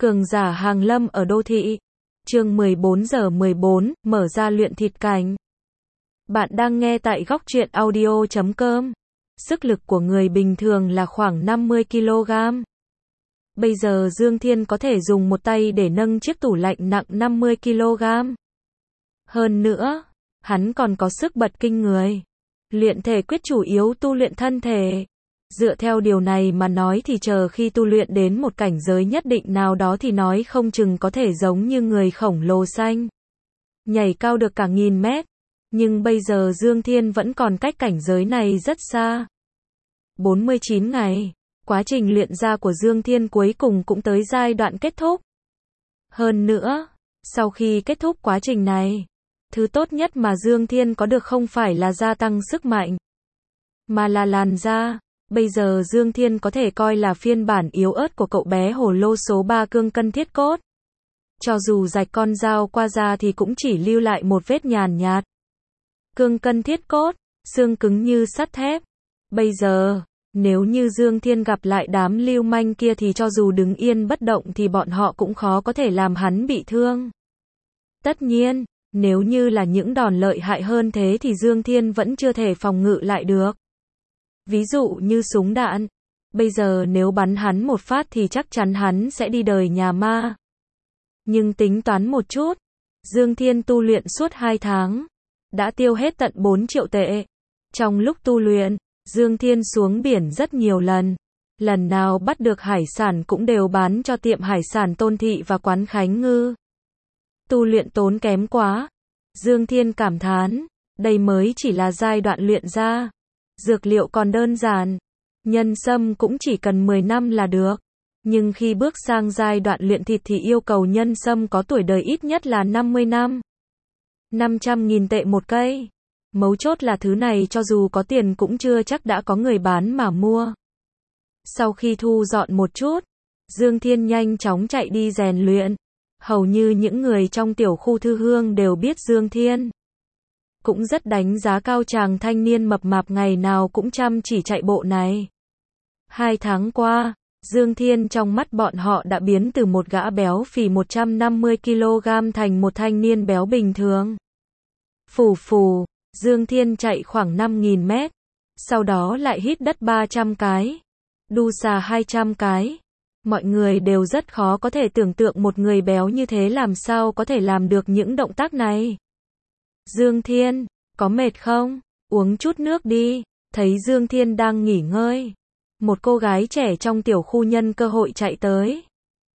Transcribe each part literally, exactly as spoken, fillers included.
Cường giả hàng lâm ở đô thị. Chương mười bốn giờ mười bốn, mở ra luyện thịt cảnh. Bạn đang nghe tại góc truyện audio chấm com. Sức lực của người bình thường là khoảng năm mươi ki lô gam. Bây giờ Dương Thiên có thể dùng một tay để nâng chiếc tủ lạnh nặng năm mươi ki lô gam. Hơn nữa, hắn còn có sức bật kinh người. Luyện thể quyết chủ yếu tu luyện thân thể. Dựa theo điều này mà nói thì chờ khi tu luyện đến một cảnh giới nhất định nào đó thì nói không chừng có thể giống như người khổng lồ xanh. Nhảy cao được cả nghìn mét. Nhưng bây giờ Dương Thiên vẫn còn cách cảnh giới này rất xa. bốn mươi chín ngày. Quá trình luyện ra của Dương Thiên cuối cùng cũng tới giai đoạn kết thúc. Hơn nữa, sau khi kết thúc quá trình này, thứ tốt nhất mà Dương Thiên có được không phải là gia tăng sức mạnh, mà là làn da. Bây giờ Dương Thiên có thể coi là phiên bản yếu ớt của cậu bé hồ lô số ba cương cân thiết cốt. Cho dù rạch con dao qua da thì cũng chỉ lưu lại một vết nhàn nhạt. Cương cân thiết cốt, xương cứng như sắt thép. Bây giờ, nếu như Dương Thiên gặp lại đám lưu manh kia thì cho dù đứng yên bất động thì bọn họ cũng khó có thể làm hắn bị thương. Tất nhiên, nếu như là những đòn lợi hại hơn thế thì Dương Thiên vẫn chưa thể phòng ngự lại được. Ví dụ như súng đạn. Bây giờ nếu bắn hắn một phát thì chắc chắn hắn sẽ đi đời nhà ma. Nhưng tính toán một chút, Dương Thiên tu luyện suốt hai tháng, đã tiêu hết tận bốn triệu tệ. Trong lúc tu luyện, Dương Thiên xuống biển rất nhiều lần. Lần nào bắt được hải sản cũng đều bán cho tiệm hải sản Tôn Thị và quán Khánh Ngư. Tu luyện tốn kém quá. Dương Thiên cảm thán, đây mới chỉ là giai đoạn luyện ra. Dược liệu còn đơn giản. Nhân sâm cũng chỉ cần mười năm là được. Nhưng khi bước sang giai đoạn luyện thịt thì yêu cầu nhân sâm có tuổi đời ít nhất là năm mươi năm. năm trăm nghìn tệ một cây. Mấu chốt là thứ này cho dù có tiền cũng chưa chắc đã có người bán mà mua. Sau khi thu dọn một chút, Dương Thiên nhanh chóng chạy đi rèn luyện. Hầu như những người trong tiểu khu Thư Hương đều biết Dương Thiên. Cũng rất đánh giá cao chàng thanh niên mập mạp ngày nào cũng chăm chỉ chạy bộ này. Hai tháng qua, Dương Thiên trong mắt bọn họ đã biến từ một gã béo phì một trăm năm mươi ki lô gam thành một thanh niên béo bình thường. Phù phù, Dương Thiên chạy khoảng năm nghìn mét, sau đó lại hít đất ba trăm cái, đu xà hai trăm cái. Mọi người đều rất khó có thể tưởng tượng một người béo như thế làm sao có thể làm được những động tác này. Dương Thiên, có mệt không? Uống chút nước đi. Thấy Dương Thiên đang nghỉ ngơi, một cô gái trẻ trong tiểu khu nhân cơ hội chạy tới,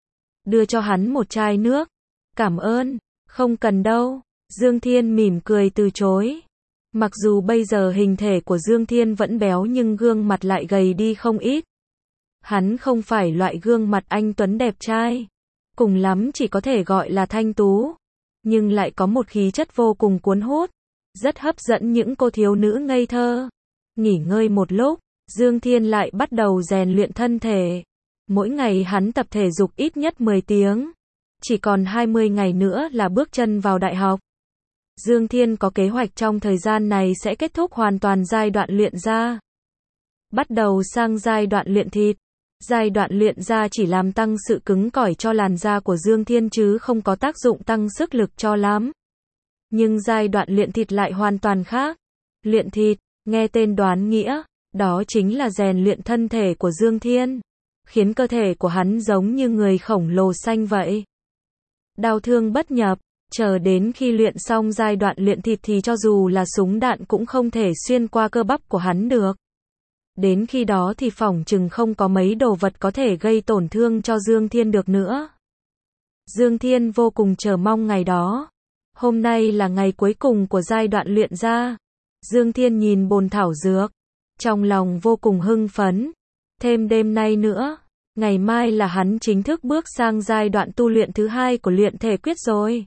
đưa cho hắn một chai nước. Cảm ơn, không cần đâu. Dương Thiên mỉm cười từ chối. Mặc dù bây giờ hình thể của Dương Thiên vẫn béo nhưng gương mặt lại gầy đi không ít. Hắn không phải loại gương mặt anh tuấn đẹp trai, cùng lắm chỉ có thể gọi là thanh tú, nhưng lại có một khí chất vô cùng cuốn hút, rất hấp dẫn những cô thiếu nữ ngây thơ. Nghỉ ngơi một lúc, Dương Thiên lại bắt đầu rèn luyện thân thể. Mỗi ngày hắn tập thể dục ít nhất mười tiếng. Chỉ còn hai mươi ngày nữa là bước chân vào đại học. Dương Thiên có kế hoạch trong thời gian này sẽ kết thúc hoàn toàn giai đoạn luyện da. Bắt đầu sang giai đoạn luyện thịt. Giai đoạn luyện da chỉ làm tăng sự cứng cỏi cho làn da của Dương Thiên chứ không có tác dụng tăng sức lực cho lắm. Nhưng giai đoạn luyện thịt lại hoàn toàn khác. Luyện thịt, nghe tên đoán nghĩa, đó chính là rèn luyện thân thể của Dương Thiên, khiến cơ thể của hắn giống như người khổng lồ xanh vậy. Đau thương bất nhập, chờ đến khi luyện xong giai đoạn luyện thịt thì cho dù là súng đạn cũng không thể xuyên qua cơ bắp của hắn được. Đến khi đó thì phỏng chừng không có mấy đồ vật có thể gây tổn thương cho Dương Thiên được nữa. Dương Thiên vô cùng chờ mong ngày đó. Hôm nay là ngày cuối cùng của giai đoạn luyện da. Dương Thiên nhìn bồn thảo dược, trong lòng vô cùng hưng phấn. Thêm đêm nay nữa, ngày mai là hắn chính thức bước sang giai đoạn tu luyện thứ hai của luyện thể quyết rồi.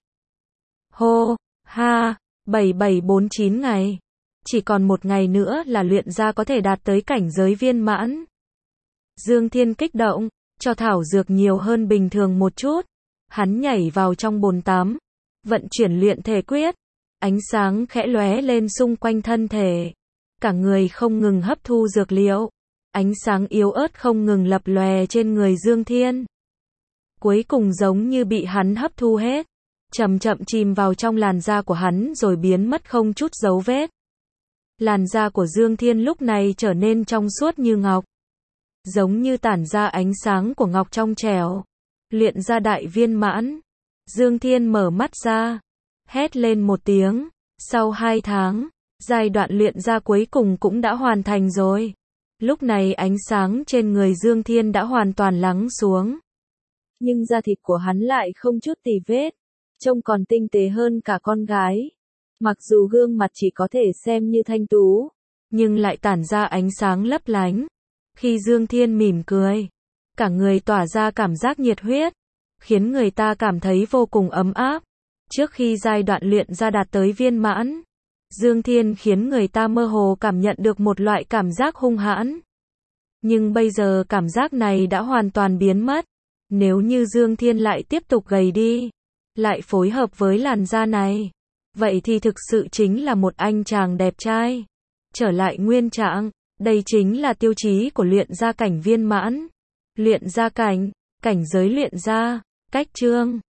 Hô, ha, bảy bảy bốn chín ngày. Chỉ còn một ngày nữa là luyện ra có thể đạt tới cảnh giới viên mãn. Dương Thiên kích động, cho thảo dược nhiều hơn bình thường một chút. Hắn nhảy vào trong bồn tắm, vận chuyển luyện thể quyết. Ánh sáng khẽ lóe lên xung quanh thân thể. Cả người không ngừng hấp thu dược liệu. Ánh sáng yếu ớt không ngừng lập lòe trên người Dương Thiên. cuối cùng giống như bị hắn hấp thu hết, chậm chậm chìm vào trong làn da của hắn rồi biến mất không chút dấu vết. Làn da của Dương Thiên lúc này trở nên trong suốt như ngọc, giống như tản ra ánh sáng của ngọc trong trẻo. Luyện da đại viên mãn. Dương Thiên mở mắt ra, hét lên một tiếng. Sau hai tháng, giai đoạn luyện da cuối cùng cũng đã hoàn thành rồi. Lúc này ánh sáng trên người Dương Thiên đã hoàn toàn lắng xuống. Nhưng da thịt của hắn lại không chút tì vết, trông còn tinh tế hơn cả con gái. Mặc dù gương mặt chỉ có thể xem như thanh tú, nhưng lại tản ra ánh sáng lấp lánh. Khi Dương Thiên mỉm cười, cả người tỏa ra cảm giác nhiệt huyết, khiến người ta cảm thấy vô cùng ấm áp. Trước khi giai đoạn luyện da đạt tới viên mãn, Dương Thiên khiến người ta mơ hồ cảm nhận được một loại cảm giác hung hãn. Nhưng bây giờ cảm giác này đã hoàn toàn biến mất. Nếu như Dương Thiên lại tiếp tục gầy đi, lại phối hợp với làn da này, vậy thì thực sự chính là một anh chàng đẹp trai. Trở lại nguyên trạng, đây chính là tiêu chí của luyện da cảnh viên mãn. Luyện da cảnh, cảnh giới luyện da, cách chương.